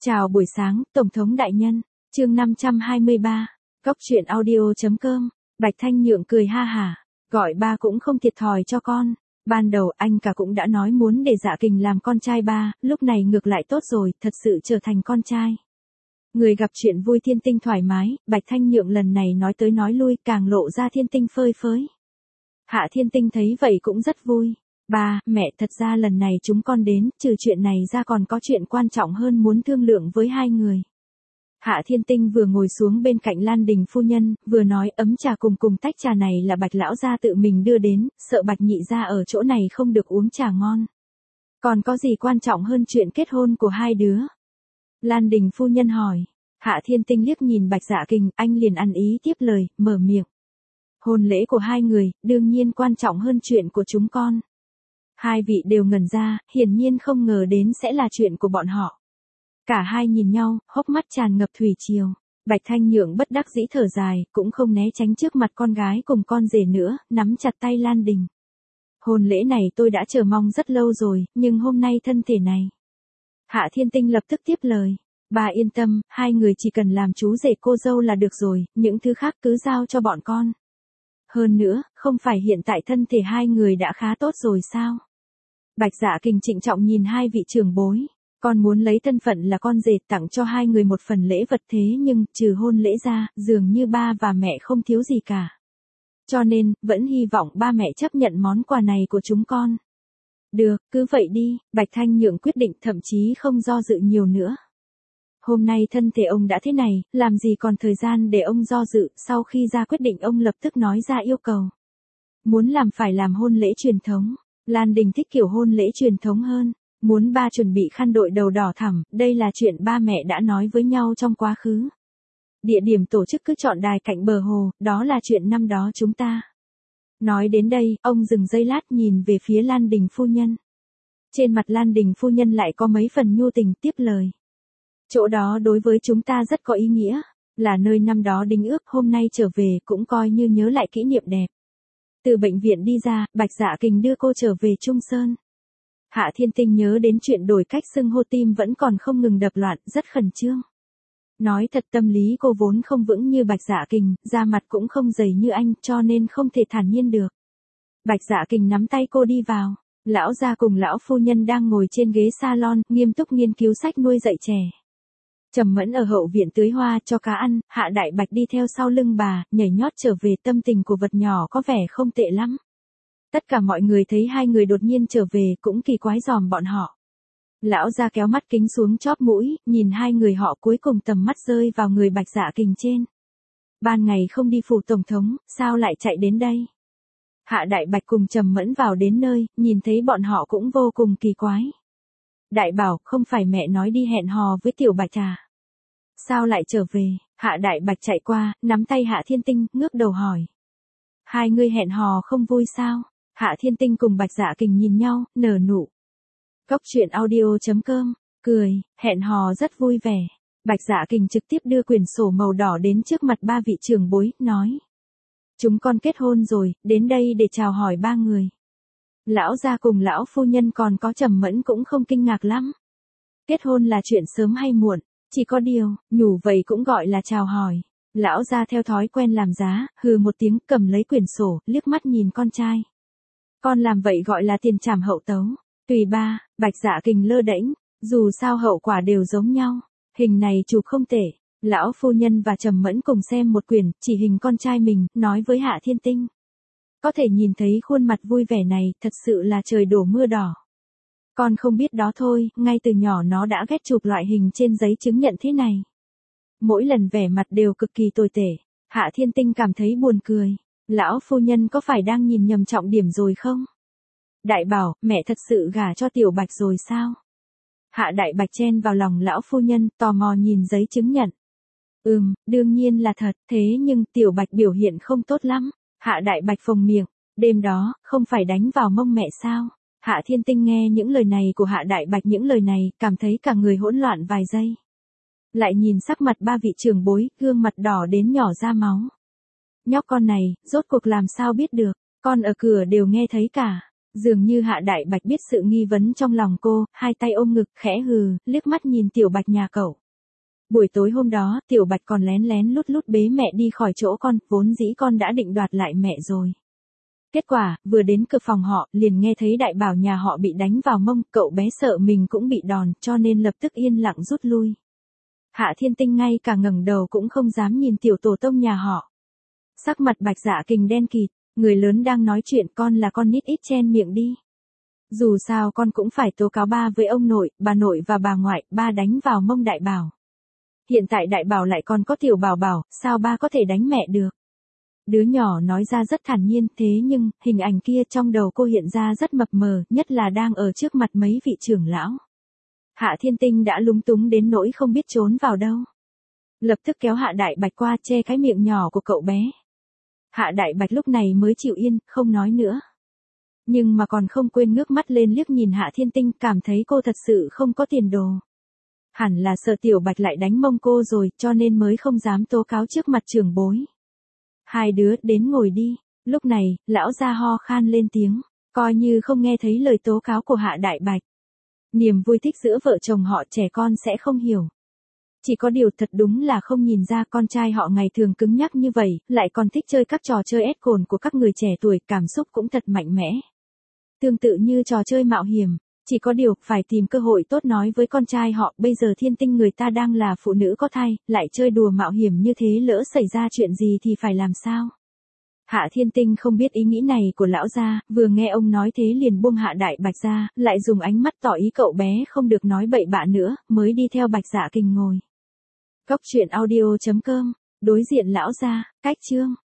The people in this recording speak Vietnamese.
Chào buổi sáng, Tổng thống đại nhân. Chương 523. Cóc truyện audio.com. Bạch Thanh Nhượng cười ha hả. Gọi ba cũng không thiệt thòi cho con. Ban đầu anh cả cũng đã nói muốn để Dạ Kình làm con trai ba, lúc này ngược lại tốt rồi, thật sự trở thành con trai. Người gặp chuyện vui thiên tinh thoải mái, Bạch Thanh Nhượng lần này nói tới nói lui càng lộ ra thiên tinh phơi phới. Hạ Thiên Tinh thấy vậy cũng rất vui. Ba, mẹ, thật ra lần này chúng con đến, trừ chuyện này ra còn có chuyện quan trọng hơn muốn thương lượng với hai người. Hạ Thiên Tinh vừa ngồi xuống bên cạnh Lan Đình phu nhân, vừa nói ấm trà cùng tách trà này là Bạch lão gia tự mình đưa đến, sợ Bạch nhị gia ở chỗ này không được uống trà ngon. Còn có gì quan trọng hơn chuyện kết hôn của hai đứa? Lan Đình phu nhân hỏi. Hạ Thiên Tinh liếc nhìn Bạch Dạ Kình, anh liền ăn ý tiếp lời, mở miệng. Hôn lễ của hai người, đương nhiên quan trọng hơn chuyện của chúng con. Hai vị đều ngẩn ra, hiển nhiên không ngờ đến sẽ là chuyện của bọn họ. Cả hai nhìn nhau, hốc mắt tràn ngập thủy triều. Bạch Thanh Nhượng bất đắc dĩ thở dài, cũng không né tránh trước mặt con gái cùng con rể nữa, nắm chặt tay Lan Đình. Hôn lễ này tôi đã chờ mong rất lâu rồi, nhưng hôm nay thân thể này. Hạ Thiên Tinh lập tức tiếp lời. Bà yên tâm, hai người chỉ cần làm chú rể cô dâu là được rồi, những thứ khác cứ giao cho bọn con. Hơn nữa, không phải hiện tại thân thể hai người đã khá tốt rồi sao? Bạch Dạ Kình trịnh trọng nhìn hai vị trưởng bối. Con muốn lấy thân phận là con rể tặng cho hai người một phần lễ vật thế nhưng, trừ hôn lễ ra, dường như ba và mẹ không thiếu gì cả. Cho nên, vẫn hy vọng ba mẹ chấp nhận món quà này của chúng con. Được, cứ vậy đi, Bạch Thanh Nhượng quyết định thậm chí không do dự nhiều nữa. Hôm nay thân thể ông đã thế này, làm gì còn thời gian để ông do dự, sau khi ra quyết định ông lập tức nói ra yêu cầu. Muốn làm phải làm hôn lễ truyền thống, Lan Đình thích kiểu hôn lễ truyền thống hơn, muốn ba chuẩn bị khăn đội đầu đỏ thẳm, đây là chuyện ba mẹ đã nói với nhau trong quá khứ. Địa điểm tổ chức cứ chọn đài cạnh bờ hồ, đó là chuyện năm đó chúng ta. Nói đến đây, ông dừng giây lát nhìn về phía Lan Đình phu nhân. Trên mặt Lan Đình phu nhân lại có mấy phần nhu tình tiếp lời. Chỗ đó đối với chúng ta rất có ý nghĩa, là nơi năm đó đính ước, hôm nay trở về cũng coi như nhớ lại kỷ niệm đẹp. Từ bệnh viện đi ra, Bạch Dạ Kình đưa cô trở về Trung Sơn. Hạ Thiên Tinh nhớ đến chuyện đổi cách xưng hô tim vẫn còn không ngừng đập loạn, rất khẩn trương. Nói thật tâm lý cô vốn không vững như Bạch Dạ Kình, da mặt cũng không dày như anh, cho nên không thể thản nhiên được. Bạch Dạ Kình nắm tay cô đi vào. Lão gia cùng lão phu nhân đang ngồi trên ghế salon, nghiêm túc nghiên cứu sách nuôi dạy trẻ. Trầm Mẫn ở hậu viện tưới hoa cho cá ăn, Hạ Đại Bạch đi theo sau lưng bà, nhảy nhót trở về, tâm tình của vật nhỏ có vẻ không tệ lắm. Tất cả mọi người thấy hai người đột nhiên trở về cũng kỳ quái dòm bọn họ. Lão gia kéo mắt kính xuống chóp mũi, nhìn hai người họ cuối cùng tầm mắt rơi vào người Bạch Dạ Kình trên. Ban ngày không đi phủ tổng thống, sao lại chạy đến đây? Hạ Đại Bạch cùng Trầm Mẫn vào đến nơi, nhìn thấy bọn họ cũng vô cùng kỳ quái. Đại Bảo, không phải mẹ nói đi hẹn hò với Tiểu Bạch à? Sao lại trở về? Hạ Đại Bạch chạy qua, nắm tay Hạ Thiên Tinh, ngước đầu hỏi. Hai người hẹn hò không vui sao? Hạ Thiên Tinh cùng Bạch Dạ Kình nhìn nhau, nở nụ. Cóc truyện audio.com, cười, hẹn hò rất vui vẻ. Bạch Dạ Kình trực tiếp đưa quyển sổ màu đỏ đến trước mặt ba vị trưởng bối, nói. Chúng con kết hôn rồi, đến đây để chào hỏi ba người. Lão gia cùng lão phu nhân còn có Trầm Mẫn cũng không kinh ngạc lắm. Kết hôn là chuyện sớm hay muộn, chỉ có điều, nhủ vậy cũng gọi là chào hỏi. Lão gia theo thói quen làm giá, hừ một tiếng, cầm lấy quyển sổ, liếc mắt nhìn con trai. Con làm vậy gọi là tiền trảm hậu tấu. Tùy ba, Bạch Dạ Kình lơ đễnh, dù sao hậu quả đều giống nhau. Hình này chụp không tệ. Lão phu nhân và Trầm Mẫn cùng xem một quyển, chỉ hình con trai mình, nói với Hạ Thiên Tinh. Có thể nhìn thấy khuôn mặt vui vẻ này, thật sự là trời đổ mưa đỏ. Con không biết đó thôi, ngay từ nhỏ nó đã ghét chụp loại hình trên giấy chứng nhận thế này. Mỗi lần vẻ mặt đều cực kỳ tồi tệ. Hạ Thiên Tinh cảm thấy buồn cười. Lão phu nhân có phải đang nhìn nhầm trọng điểm rồi không? Đại Bảo, mẹ thật sự gả cho Tiểu Bạch rồi sao? Hạ Đại Bạch chen vào lòng lão phu nhân, tò mò nhìn giấy chứng nhận. Đương nhiên là thật, thế nhưng Tiểu Bạch biểu hiện không tốt lắm. Hạ Đại Bạch phồng miệng, đêm đó, không phải đánh vào mông mẹ sao? Hạ Thiên Tinh nghe những lời này của Hạ Đại Bạch, những lời này, cảm thấy cả người hỗn loạn vài giây. Lại nhìn sắc mặt ba vị trưởng bối, gương mặt đỏ đến nhỏ ra máu. Nhóc con này, rốt cuộc làm sao biết được, con ở cửa đều nghe thấy cả. Dường như Hạ Đại Bạch biết sự nghi vấn trong lòng cô, hai tay ôm ngực, khẽ hừ, liếc mắt nhìn Tiểu Bạch nhà cậu. Buổi tối hôm đó, Tiểu Bạch còn lén lén lút lút bế mẹ đi khỏi chỗ con, vốn dĩ con đã định đoạt lại mẹ rồi. Kết quả, vừa đến cửa phòng họ, liền nghe thấy Đại Bảo nhà họ bị đánh vào mông, cậu bé sợ mình cũng bị đòn, cho nên lập tức yên lặng rút lui. Hạ Thiên Tinh ngay cả ngẩng đầu cũng không dám nhìn tiểu tổ tông nhà họ. Sắc mặt Bạch Dạ Kình đen kịt, người lớn đang nói chuyện, con là con nít ít chen miệng đi. Dù sao con cũng phải tố cáo ba với ông nội, bà nội và bà ngoại, ba đánh vào mông Đại Bảo. Hiện tại Đại Bảo lại còn có Tiểu Bảo Bảo, sao ba có thể đánh mẹ được? Đứa nhỏ nói ra rất thản nhiên, thế nhưng, hình ảnh kia trong đầu cô hiện ra rất mập mờ, nhất là đang ở trước mặt mấy vị trưởng lão. Hạ Thiên Tinh đã lúng túng đến nỗi không biết trốn vào đâu. Lập tức kéo Hạ Đại Bạch qua che cái miệng nhỏ của cậu bé. Hạ Đại Bạch lúc này mới chịu yên, không nói nữa. Nhưng mà còn không quên ngước mắt lên liếc nhìn Hạ Thiên Tinh, cảm thấy cô thật sự không có tiền đồ. Hẳn là sợ Tiểu Bạch lại đánh mông cô rồi, cho nên mới không dám tố cáo trước mặt trưởng bối. Hai đứa đến ngồi đi. Lúc này, lão gia ho khan lên tiếng, coi như không nghe thấy lời tố cáo của Hạ Đại Bạch. Niềm vui thích giữa vợ chồng họ trẻ con sẽ không hiểu. Chỉ có điều thật đúng là không nhìn ra con trai họ ngày thường cứng nhắc như vậy, lại còn thích chơi các trò chơi ép cồn của các người trẻ tuổi, cảm xúc cũng thật mạnh mẽ. Tương tự như trò chơi mạo hiểm, chỉ có điều phải tìm cơ hội tốt nói với con trai họ, bây giờ Thiên Tinh người ta đang là phụ nữ có thai, lại chơi đùa mạo hiểm như thế, lỡ xảy ra chuyện gì thì phải làm sao? Hạ Thiên Tinh không biết ý nghĩ này của lão gia, vừa nghe ông nói thế liền buông Hạ Đại Bạch ra, lại dùng ánh mắt tỏ ý cậu bé không được nói bậy bạ nữa, mới đi theo Bạch Dạ Kình ngồi. Cốc truyện audio.com, đối diện lão gia, cách chương.